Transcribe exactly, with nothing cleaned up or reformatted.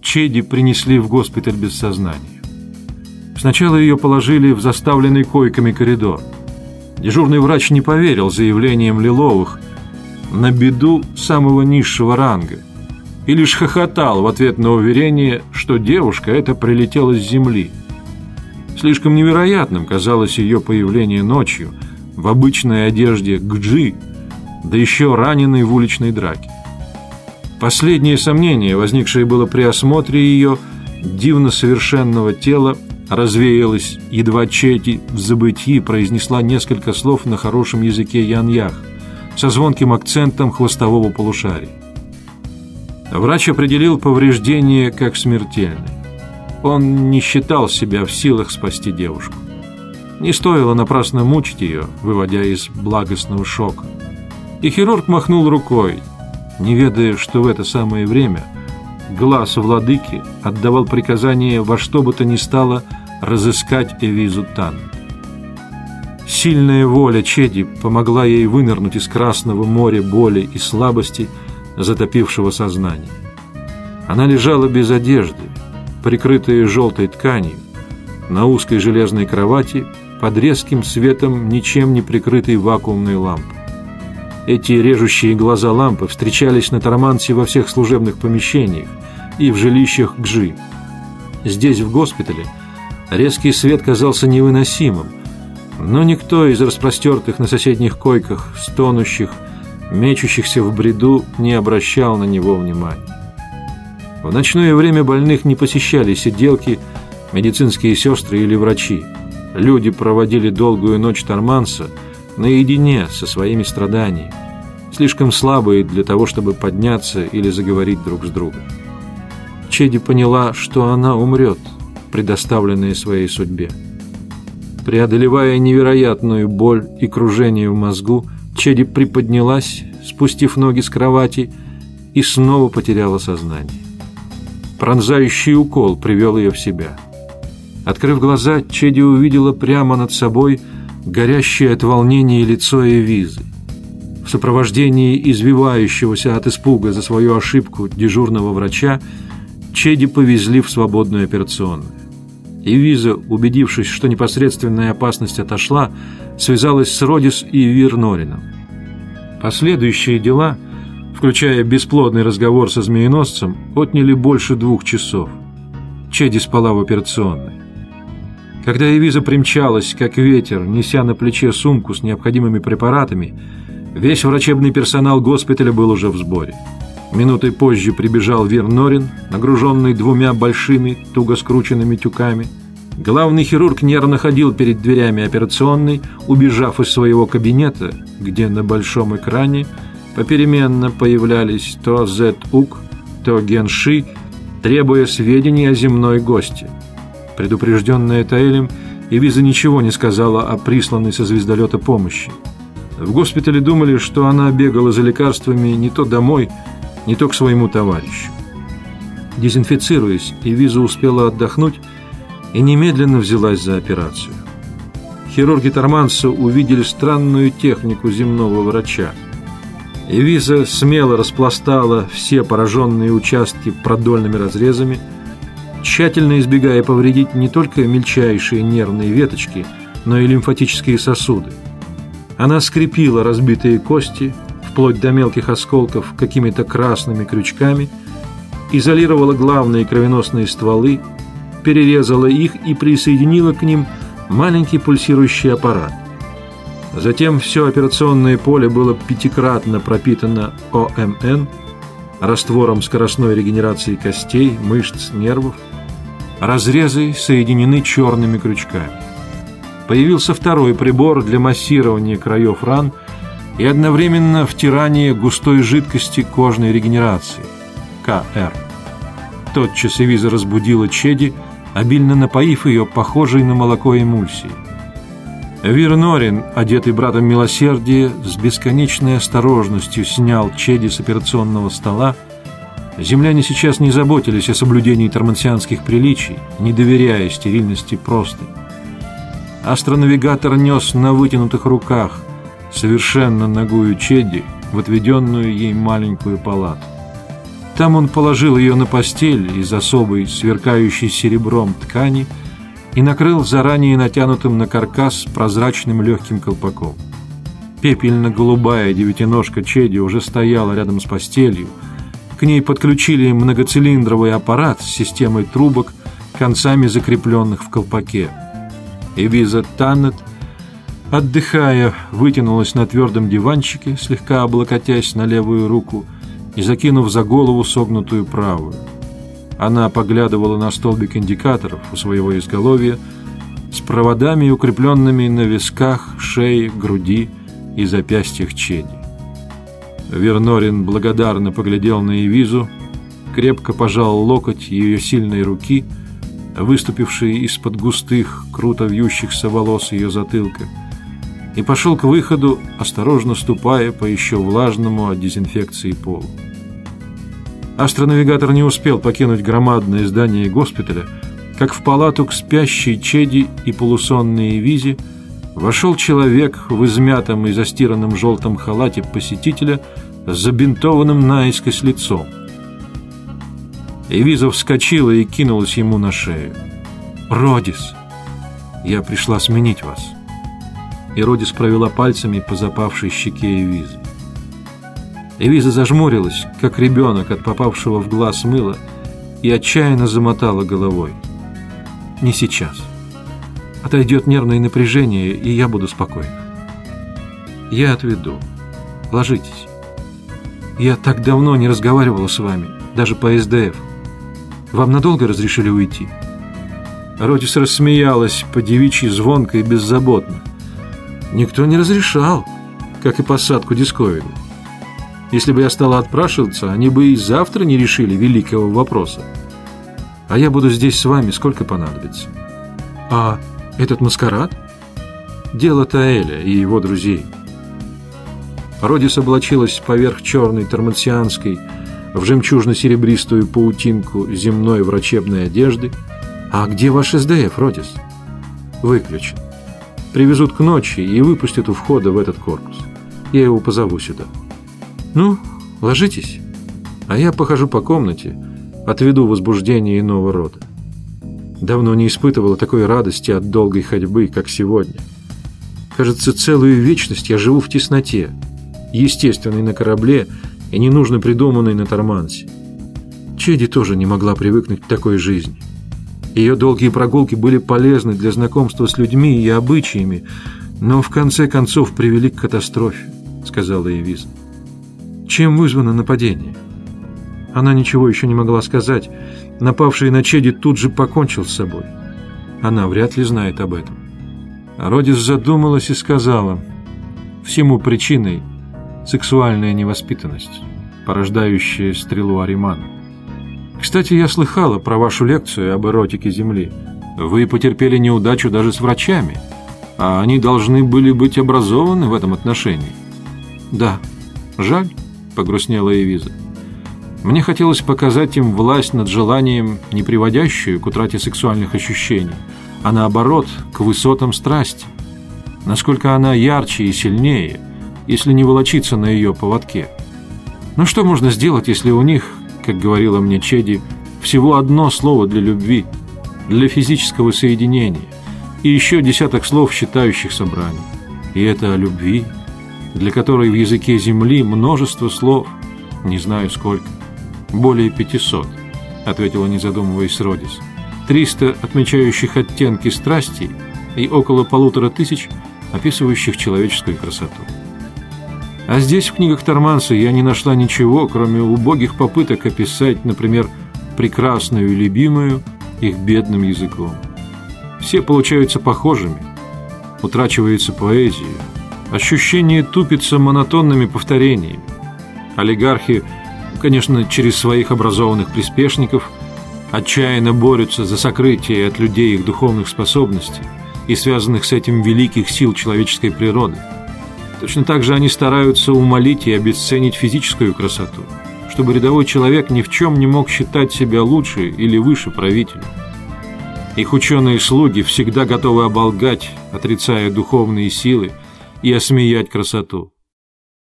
Чеди принесли в госпиталь без сознания. Сначала ее положили в заставленный койками коридор. Дежурный врач не поверил заявлениям Лиловых на беду самого низшего ранга и лишь хохотал в ответ на уверение, что девушка эта прилетела с земли. Слишком невероятным казалось ее появление ночью в обычной одежде гджи, да еще раненой в уличной драке. Последнее сомнение, возникшее было при осмотре ее дивно совершенного тела, развеялось, едва Чеди в забытии произнесла несколько слов на хорошем языке яньях со звонким акцентом хвостового полушария. Врач определил повреждение как смертельное. Он не считал себя в силах спасти девушку. Не стоило напрасно мучить ее, выводя из благостного шока. И хирург махнул рукой, не ведая, что в это самое время глаз владыки отдавал приказание во что бы то ни стало разыскать Эвизу Таннет. Сильная воля Чеди помогла ей вынырнуть из красного моря боли и слабости, затопившего сознание. Она лежала без одежды, прикрытая желтой тканью, на узкой железной кровати под резким светом ничем не прикрытой вакуумной лампы. Эти режущие глаза лампы встречались на Тарамансе во всех служебных помещениях и в жилищах Гжи. Здесь, в госпитале, резкий свет казался невыносимым, но никто из распростертых на соседних койках, стонущих, мечущихся в бреду, не обращал на него внимания. В ночное время больных не посещали сиделки, медицинские сестры или врачи. Люди проводили долгую ночь Тараманса наедине со своими страданиями, слишком слабые для того, чтобы подняться или заговорить друг с другом. Чеди поняла, что она умрет, предоставленная своей судьбе. Преодолевая невероятную боль и кружение в мозгу, Чеди приподнялась, спустив ноги с кровати, и снова потеряла сознание. Пронзающий укол привел ее в себя. Открыв глаза, Чеди увидела прямо над собой горящее от волнения лицо Эвизы. В сопровождении извивающегося от испуга за свою ошибку дежурного врача Чеди повезли в свободную операционную. Эвиза, убедившись, что непосредственная опасность отошла, связалась с Родис и Вирнорином. Последующие дела, включая бесплодный разговор со змееносцем, отняли больше двух часов. Чеди спала в операционной. Когда Эвиза примчалась, как ветер, неся на плече сумку с необходимыми препаратами, весь врачебный персонал госпиталя был уже в сборе. Минутой позже прибежал Вирнорин, нагруженный двумя большими, туго скрученными тюками. Главный хирург нервно ходил перед дверями операционной, убежав из своего кабинета, где на большом экране попеременно появлялись то Зет-Ук, то Генши, требуя сведений о земной гости. Предупрежденная Таэлем, Эвиза ничего не сказала о присланной со звездолета помощи. В госпитале думали, что она бегала за лекарствами не то домой, не то к своему товарищу. Дезинфицируясь, Эвиза успела отдохнуть и немедленно взялась за операцию. Хирурги Тараманса увидели странную технику земного врача. Эвиза смело распластала все пораженные участки продольными разрезами, тщательно избегая повредить не только мельчайшие нервные веточки, но и лимфатические сосуды. Она скрепила разбитые кости, вплоть до мелких осколков, какими-то красными крючками, изолировала главные кровеносные стволы, перерезала их и присоединила к ним маленький пульсирующий аппарат. Затем все операционное поле было пятикратно пропитано О М Н, раствором скоростной регенерации костей, мышц, нервов. Разрезы соединены черными крючками. Появился второй прибор для массирования краев ран и одновременно втирания густой жидкости кожной регенерации – К Р. Тотчас Эвиза разбудила Чеди, обильно напоив ее похожей на молоко эмульсией. Вирнорин, одетый братом милосердия, с бесконечной осторожностью снял Чеди с операционного стола. Земляне сейчас не заботились о соблюдении тормансианских приличий, не доверяя стерильности простынь. Астронавигатор нес на вытянутых руках совершенно нагую Чеди в отведенную ей маленькую палату. Там он положил ее на постель из особой, сверкающей серебром ткани, и накрыл заранее натянутым на каркас прозрачным легким колпаком. Пепельно-голубая девятиножка Чеди уже стояла рядом с постелью. К ней подключили многоцилиндровый аппарат с системой трубок, концами закрепленных в колпаке. Эвиза Таннет, отдыхая, вытянулась на твердом диванчике, слегка облокотясь на левую руку и закинув за голову согнутую правую. Она поглядывала на столбик индикаторов у своего изголовья с проводами, укрепленными на висках, шее, груди и запястьях Чеди. Вернорин благодарно поглядел на Эвизу, крепко пожал локоть ее сильной руки, выступившей из-под густых, круто вьющихся волос ее затылка, и пошел к выходу, осторожно ступая по еще влажному от дезинфекции полу. Астронавигатор не успел покинуть громадное здание госпиталя, как в палату к спящей Чеди и полусонной Эвизе вошел человек в измятом и застиранном желтом халате посетителя с забинтованным наискось лицом. Эвиза вскочила и кинулась ему на шею. «Родис, я пришла сменить вас». И Родис провела пальцами по запавшей щеке Эвизы. Эвиза зажмурилась, как ребенок от попавшего в глаз мыла, и отчаянно замотала головой. «Не сейчас. Отойдет нервное напряжение, и я буду спокойна. Я отведу. Ложитесь. Я так давно не разговаривала с вами, даже по эс дэ эф. Вам надолго разрешили уйти?» Родис рассмеялась по-девичьи звонко и беззаботно. «Никто не разрешал, как и посадку дисковида. Если бы я стала отпрашиваться, они бы и завтра не решили великого вопроса. А я буду здесь с вами, сколько понадобится. А этот маскарад? Дело Таэля и его друзей». Родис облачилась поверх черной тормансианской в жемчужно-серебристую паутинку земной врачебной одежды. «А где ваш эс дэ эф, Родис?» «Выключен. Привезут к ночи и выпустят у входа в этот корпус. Я его позову сюда. Ну, ложитесь, а я похожу по комнате, отведу возбуждение иного рода. Давно не испытывала такой радости от долгой ходьбы, как сегодня. Кажется, целую вечность я живу в тесноте, естественной на корабле и ненужно придуманной на Тормансе. Чеди тоже не могла привыкнуть к такой жизни. Ее долгие прогулки были полезны для знакомства с людьми и обычаями, но в конце концов привели к катастрофе», — сказала Эвиза. «Чем вызвано нападение?» Она ничего еще не могла сказать. Напавший на Чеди тут же покончил с собой. Она вряд ли знает об этом. Родис задумалась и сказала: «Всему причиной сексуальная невоспитанность, порождающая стрелу Аримана. Кстати, я слыхала про вашу лекцию об эротике Земли. Вы потерпели неудачу даже с врачами, а они должны были быть образованы в этом отношении». «Да, жаль», — погрустнела Эвиза. «Мне хотелось показать им власть над желанием, не приводящую к утрате сексуальных ощущений, а наоборот, к высотам страсти. Насколько она ярче и сильнее, если не волочиться на ее поводке. Но что можно сделать, если у них, как говорила мне Чеди, всего одно слово для любви, для физического соединения, и еще десяток слов, считающих собрание. И это о любви, для которой в языке Земли множество слов, не знаю сколько, более пятисот», — ответила, не задумываясь, Родис. «Триста отмечающих оттенки страсти и около полутора тысяч, описывающих человеческую красоту. А здесь, в книгах Торманса, я не нашла ничего, кроме убогих попыток описать, например, прекрасную и любимую их бедным языком. Все получаются похожими, утрачивается поэзия, ощущение тупится монотонными повторениями. Олигархи, конечно, через своих образованных приспешников, отчаянно борются за сокрытие от людей их духовных способностей и связанных с этим великих сил человеческой природы. Точно так же они стараются умалить и обесценить физическую красоту, чтобы рядовой человек ни в чем не мог считать себя лучше или выше правителя. Их ученые-слуги всегда готовы оболгать, отрицая духовные силы и осмеять красоту.